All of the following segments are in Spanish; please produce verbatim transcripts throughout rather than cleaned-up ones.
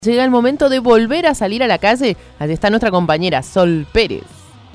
Llega el momento de volver a salir a la calle. Allí está nuestra compañera Sol Pérez.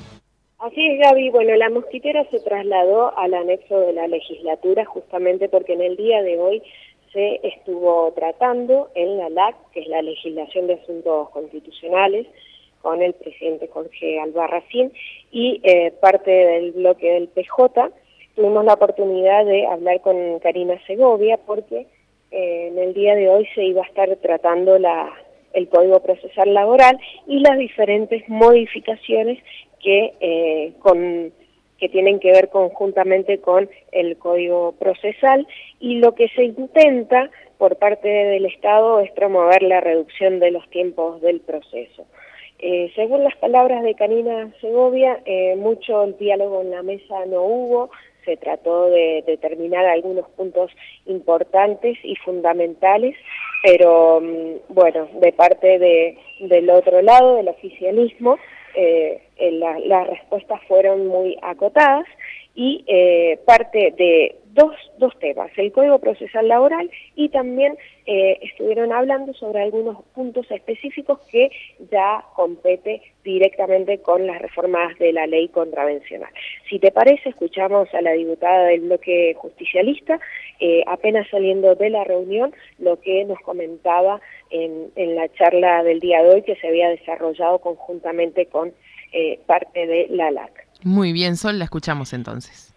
Así es, Gaby. Bueno, la mosquitera se trasladó al anexo de la legislatura justamente porque en el día de hoy se estuvo tratando en la L A C, que es la Legislación de Asuntos Constitucionales, con el presidente Jorge Albarracín y eh, parte del bloque del P J. Tuvimos la oportunidad de hablar con Karina Segovia porque eh, en el día de hoy se iba a estar tratando la, el Código Procesal Laboral y las diferentes modificaciones que, eh, con, que tienen que ver conjuntamente con el Código Procesal, y lo que se intenta por parte del Estado es promover la reducción de los tiempos del proceso. Eh, según las palabras de Karina Segovia, eh, mucho el diálogo en la mesa no hubo. Se trató de determinar algunos puntos importantes y fundamentales, pero bueno, de parte de, del otro lado, del oficialismo, eh, la, las respuestas fueron muy acotadas y eh, parte de dos, dos temas, el Código Procesal Laboral, y también eh, estuvieron hablando sobre algunos puntos específicos que ya compete directamente con las reformas de la ley contravencional. Si te parece, escuchamos a la diputada del bloque justicialista, eh, apenas saliendo de la reunión, lo que nos comentaba en, en la charla del día de hoy que se había desarrollado conjuntamente con eh, parte de la L A C. Muy bien, Sol, la escuchamos entonces.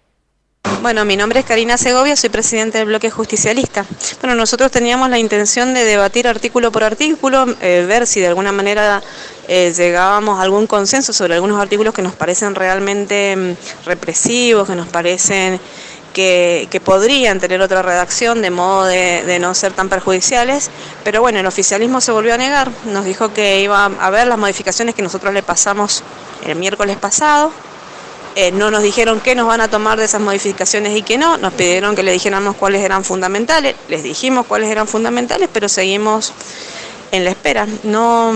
Bueno, mi nombre es Karina Segovia, soy presidente del bloque justicialista. Bueno, nosotros teníamos la intención de debatir artículo por artículo, eh, ver si de alguna manera eh, llegábamos a algún consenso sobre algunos artículos que nos parecen realmente mm, represivos, que nos parecen que, que podrían tener otra redacción de modo de, de no ser tan perjudiciales, pero bueno, el oficialismo se volvió a negar, nos dijo que iba a ver las modificaciones que nosotros le pasamos el miércoles pasado. Eh, no nos dijeron qué nos van a tomar de esas modificaciones y qué no, nos pidieron que le dijéramos cuáles eran fundamentales, les dijimos cuáles eran fundamentales, pero seguimos en la espera. No,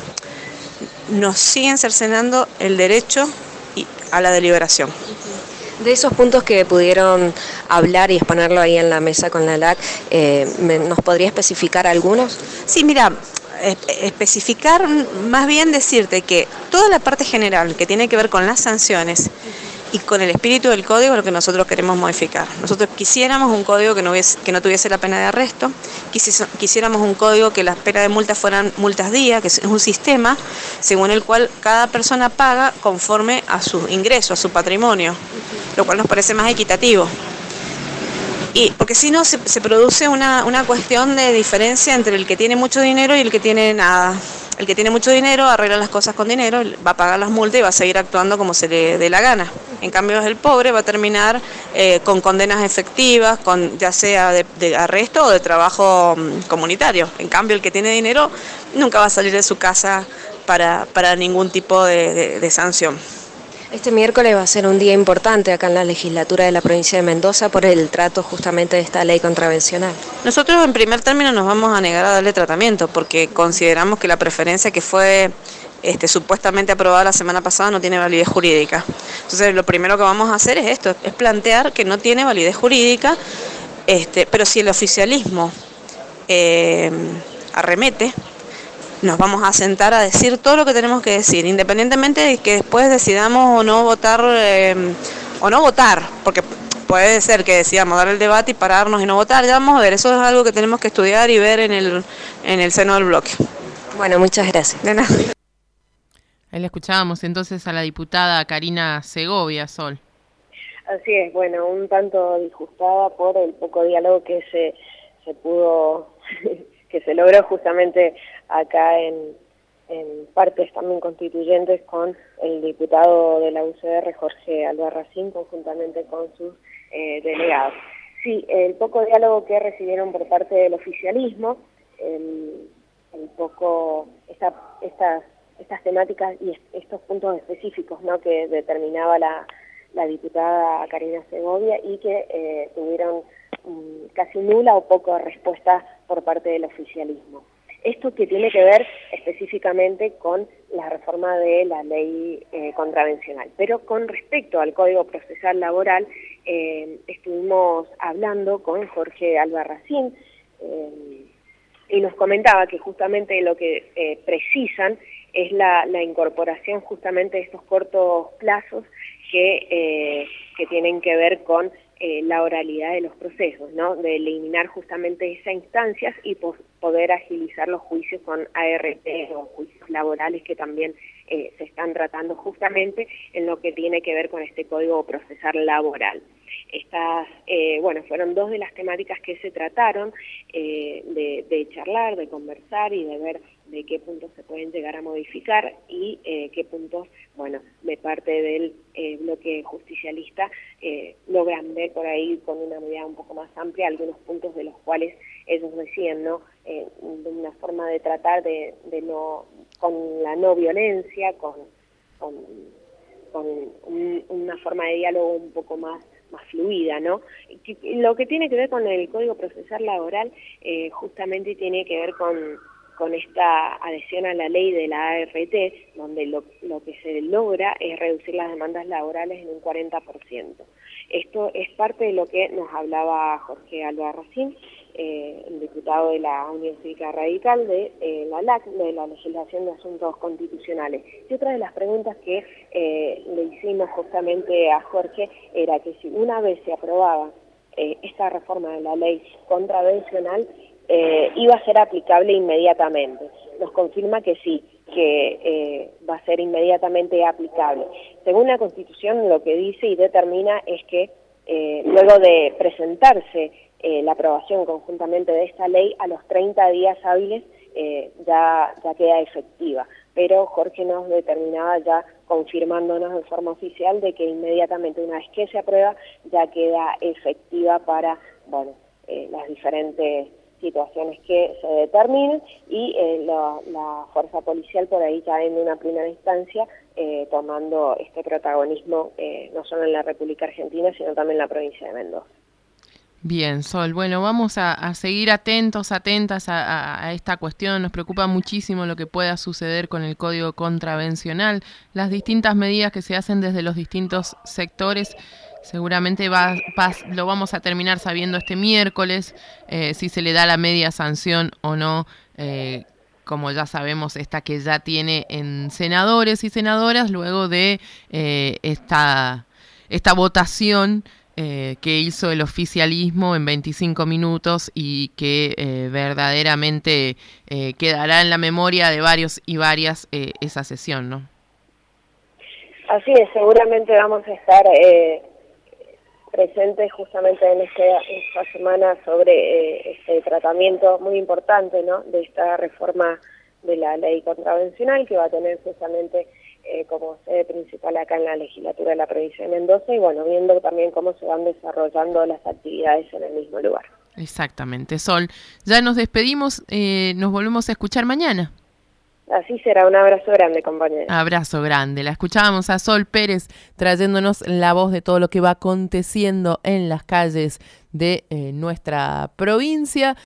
nos siguen cercenando el derecho a la deliberación. De esos puntos que pudieron hablar y exponerlo ahí en la mesa con la L A C, eh, ¿nos podría especificar algunos? Sí, mira, especificar, más bien decirte que toda la parte general que tiene que ver con las sanciones y con el espíritu del código es lo que nosotros queremos modificar. Nosotros quisiéramos un código que no, hubiese, que no tuviese la pena de arresto, quisiéramos un código que las penas de multa fueran multas día, que es un sistema según el cual cada persona paga conforme a su ingreso, a su patrimonio, lo cual nos parece más equitativo. Y porque si no se, se produce una, una cuestión de diferencia entre el que tiene mucho dinero y el que tiene nada. El que tiene mucho dinero arregla las cosas con dinero, va a pagar las multas y va a seguir actuando como se le dé la gana. En cambio el pobre va a terminar eh, con condenas efectivas, con ya sea de, de arresto o de trabajo um, comunitario. En cambio el que tiene dinero nunca va a salir de su casa para, para ningún tipo de, de, de sanción. Este miércoles va a ser un día importante acá en la legislatura de la provincia de Mendoza por el trato justamente de esta ley contravencional. Nosotros en primer término nos vamos a negar a darle tratamiento porque consideramos que la preferencia que fue este, supuestamente aprobada la semana pasada no tiene validez jurídica. Entonces lo primero que vamos a hacer es esto, es plantear que no tiene validez jurídica, este, pero si el oficialismo eh, arremete, nos vamos a sentar a decir todo lo que tenemos que decir, independientemente de que después decidamos o no votar, eh, o no votar, porque puede ser que decidamos dar el debate y pararnos y no votar, ya vamos a ver, eso es algo que tenemos que estudiar y ver en el, en el seno del bloque. Bueno, muchas gracias. De nada. Ahí la escuchábamos entonces a la diputada Karina Segovia, Sol. Así es, bueno, un tanto disgustada por el poco diálogo que se, se pudo... que se logró justamente acá en, en partes también constituyentes con el diputado de la U C R, Jorge Albarracín, conjuntamente con sus eh, delegados. Sí, el poco diálogo que recibieron por parte del oficialismo, el, el poco, esta, estas, estas temáticas y estos puntos específicos, ¿no?, que determinaba la, la diputada Karina Segovia y que eh, tuvieron casi nula o poca respuesta por parte del oficialismo. Esto que tiene que ver específicamente con la reforma de la ley eh, contravencional. Pero con respecto al Código Procesal Laboral, eh, estuvimos hablando con Jorge Albarracín, eh, y nos comentaba que justamente lo que eh, precisan es la, la incorporación justamente de estos cortos plazos que, eh, que tienen que ver con eh, la oralidad de los procesos, ¿no? De eliminar justamente esas instancias y po poder agilizar los juicios con A R T o juicios laborales que también eh, se están tratando justamente en lo que tiene que ver con este Código Procesal Laboral. Estas, eh, bueno, fueron dos de las temáticas que se trataron, eh, de, de charlar, de conversar y de ver de qué puntos se pueden llegar a modificar y eh, qué puntos, bueno, de parte del eh, bloque justicialista eh, logran ver por ahí con una mirada un poco más amplia algunos puntos de los cuales ellos decían, ¿no? Eh, de una forma de tratar de, de no, con la no violencia, con, con, con un, una forma de diálogo un poco más más fluida, ¿no? Lo que tiene que ver con el Código Procesal Laboral eh, justamente tiene que ver con, con esta adhesión a la ley de la A R T, donde lo, lo que se logra es reducir las demandas laborales en un cuarenta por ciento. Esto es parte de lo que nos hablaba Jorge Albarracín, eh, el diputado de la Unión Cívica Radical de eh, la L A C, de la Legislación de Asuntos Constitucionales. Y otra de las preguntas que eh, le hicimos justamente a Jorge era que si una vez se aprobaba eh, esta reforma de la ley contravencional, eh, iba a ser aplicable inmediatamente. Nos confirma que sí, que eh, va a ser inmediatamente aplicable. Según la Constitución, lo que dice y determina es que eh, luego de presentarse eh, la aprobación conjuntamente de esta ley, a los treinta días hábiles eh, ya, ya queda efectiva. Pero Jorge nos determinaba ya confirmándonos de forma oficial de que inmediatamente una vez que se aprueba ya queda efectiva para, bueno, eh, las diferentes situaciones que se determinen y eh, la, la fuerza policial por ahí ya en una primera instancia eh, tomando este protagonismo eh, no solo en la República Argentina sino también en la provincia de Mendoza. Bien, Sol, bueno, vamos a, a seguir atentos, atentas a, a, a esta cuestión. Nos preocupa muchísimo lo que pueda suceder con el Código Contravencional, las distintas medidas que se hacen desde los distintos sectores. Seguramente va, va, lo vamos a terminar sabiendo este miércoles, eh, si se le da la media sanción o no, eh, como ya sabemos, esta que ya tiene en senadores y senadoras, luego de eh, esta, esta votación eh, que hizo el oficialismo en veinticinco minutos y que eh, verdaderamente eh, quedará en la memoria de varios y varias eh, esa sesión, ¿no? Así es, seguramente vamos a estar Eh... presentes justamente en este, esta semana sobre eh, este tratamiento muy importante, ¿no?, de esta reforma de la ley contravencional que va a tener justamente eh, como sede principal acá en la legislatura de la provincia de Mendoza y bueno, viendo también cómo se van desarrollando las actividades en el mismo lugar. Exactamente, Sol. Ya nos despedimos, eh, nos volvemos a escuchar mañana. Así será, un abrazo grande, compañera. Abrazo grande. La escuchábamos a Sol Pérez trayéndonos la voz de todo lo que va aconteciendo en las calles de eh, nuestra provincia.